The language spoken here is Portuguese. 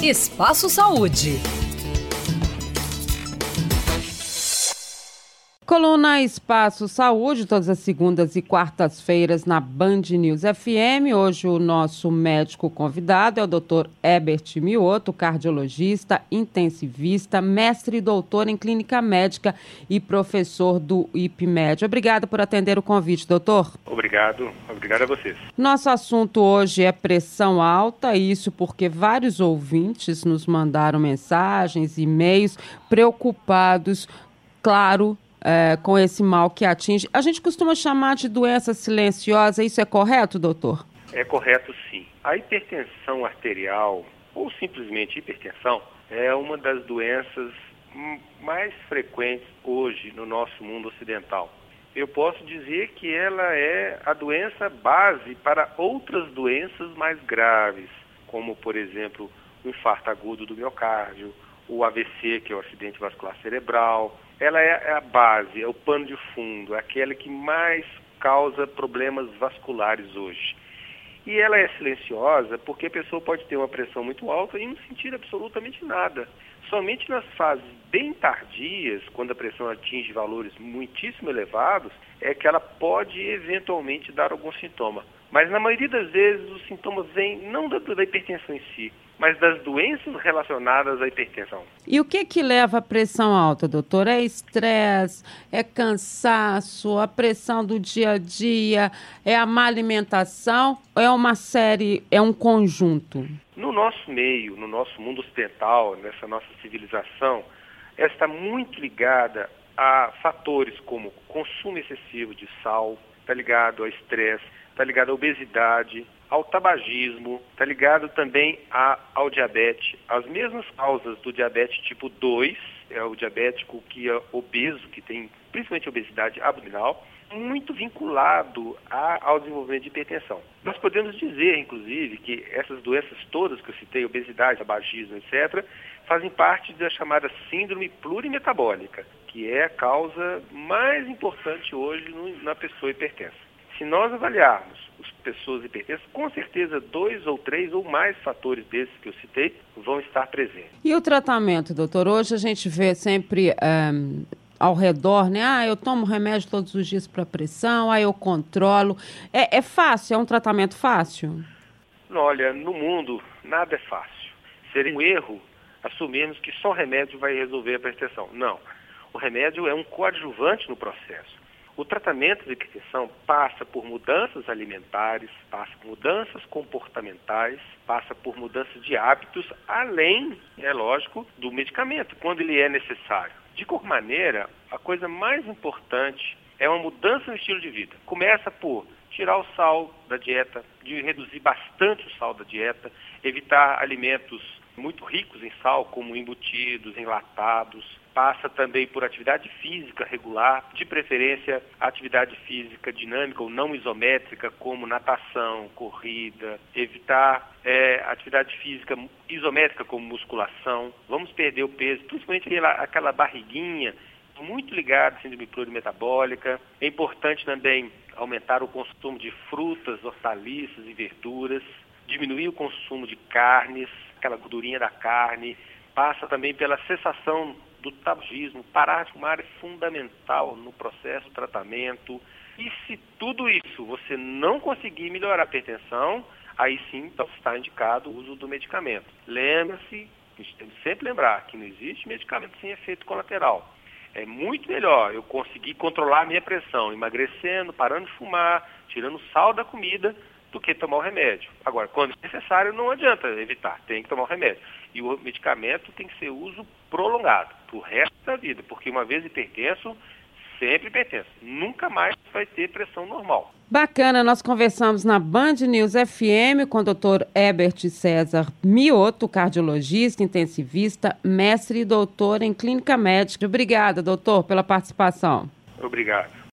Espaço Saúde. Coluna Espaço Saúde, todas as segundas e quartas-feiras na Band News FM. Hoje o nosso médico convidado é o Dr. Herbert Mioto, cardiologista, intensivista, mestre e doutor em clínica médica e professor do IPMED. Obrigada por atender o convite, doutor. Obrigado a vocês. Nosso assunto hoje é pressão alta, isso porque vários ouvintes nos mandaram mensagens, e-mails preocupados, claro, com esse mal que atinge. A gente costuma chamar de doença silenciosa, isso é correto, doutor? É correto, sim. A hipertensão arterial, ou simplesmente hipertensão, é uma das doenças mais frequentes hoje no nosso mundo ocidental. Eu posso dizer que ela é a doença base para outras doenças mais graves, como, por exemplo, o infarto agudo do miocárdio, o AVC, que é o acidente vascular cerebral. Ela é a base, é o pano de fundo, é aquela que mais causa problemas vasculares hoje. E ela é silenciosa porque a pessoa pode ter uma pressão muito alta e não sentir absolutamente nada. Somente nas fases bem tardias, quando a pressão atinge valores muitíssimo elevados, é que ela pode eventualmente dar algum sintoma. Mas na maioria das vezes os sintomas vêm não da hipertensão em si, mas das doenças relacionadas à hipertensão. E o que leva à pressão alta, doutor? É estresse, é cansaço, a pressão do dia a dia, é a má alimentação, é um conjunto? No nosso meio, no nosso mundo ocidental, nessa nossa civilização, ela está muito ligada a fatores como consumo excessivo de sal, está ligado ao estresse, está ligado à obesidade, ao tabagismo, está ligado também ao diabetes. As mesmas causas do diabetes tipo 2, é o diabético que é obeso, que tem principalmente obesidade abdominal, muito vinculado ao desenvolvimento de hipertensão. Nós podemos dizer, inclusive, que essas doenças todas que eu citei, obesidade, tabagismo, etc., fazem parte da chamada síndrome plurimetabólica, que é a causa mais importante hoje na pessoa hipertensa. Se nós avaliarmos as pessoas hipertensas, com certeza 2 ou 3 ou mais fatores desses que eu citei vão estar presentes. E o tratamento, doutor? Hoje a gente vê sempre ao redor, né? Eu tomo remédio todos os dias para pressão, eu controlo. É fácil? É um tratamento fácil? Olha, no mundo nada é fácil. Seria um erro assumirmos que só o remédio vai resolver a hipertensão. Não. O remédio é um coadjuvante no processo. O tratamento de hipertensão passa por mudanças alimentares, passa por mudanças comportamentais, passa por mudanças de hábitos, além, é lógico, do medicamento, quando ele é necessário. De qualquer maneira, a coisa mais importante é uma mudança no estilo de vida. Começa por tirar o sal da dieta, de reduzir bastante o sal da dieta, evitar alimentos muito ricos em sal, como embutidos, enlatados. Passa também por atividade física regular, de preferência atividade física dinâmica ou não isométrica, como natação, corrida, evitar atividade física isométrica, como musculação. Vamos perder o peso, principalmente aquela barriguinha, muito ligada à síndrome plurimetabólica. É importante também aumentar o consumo de frutas, hortaliças e verduras, diminuir o consumo de carnes, aquela gordurinha da carne. Passa também pela cessação do tabagismo. Parar de fumar é fundamental no processo de tratamento. E se tudo isso você não conseguir melhorar a hipertensão, aí sim está indicado o uso do medicamento. Lembre-se, a gente tem que sempre lembrar que não existe medicamento sem efeito colateral. É muito melhor eu conseguir controlar a minha pressão, emagrecendo, parando de fumar, tirando sal da comida, do que tomar o remédio. Agora, quando necessário, não adianta evitar, tem que tomar o remédio. E o medicamento tem que ser uso prolongado, pro resto da vida, porque uma vez hipertenso, sempre hipertenso. Nunca mais vai ter pressão normal. Bacana, nós conversamos na Band News FM com o Dr. Herbert César Mioto, cardiologista, intensivista, mestre e doutor em clínica médica. Obrigada, doutor, pela participação. Obrigado.